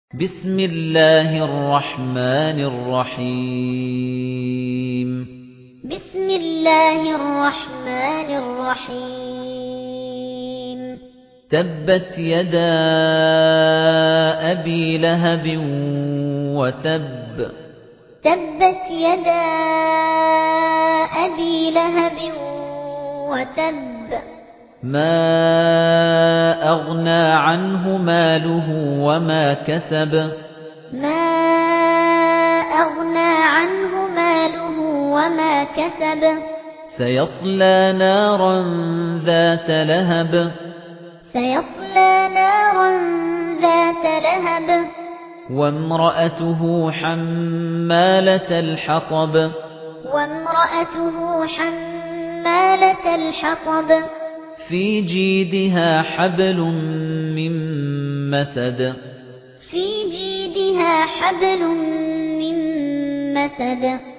بسم الله الرحمن الرحيم بسم الله الرحمن الرحيم تبت يدا أبي لهب وتب تبت يدا أبي لهب وتب ما أغنى عنه ماله وما كسب ما أغنى عنه ماله وما كسب سيصلى نارا ذات لهب سيصلى نارا ذات لهب وامرأته حمالة الحطب وامرأته حمالة الحطب في جيدها حبل من مسد في جيدها حبل من مسد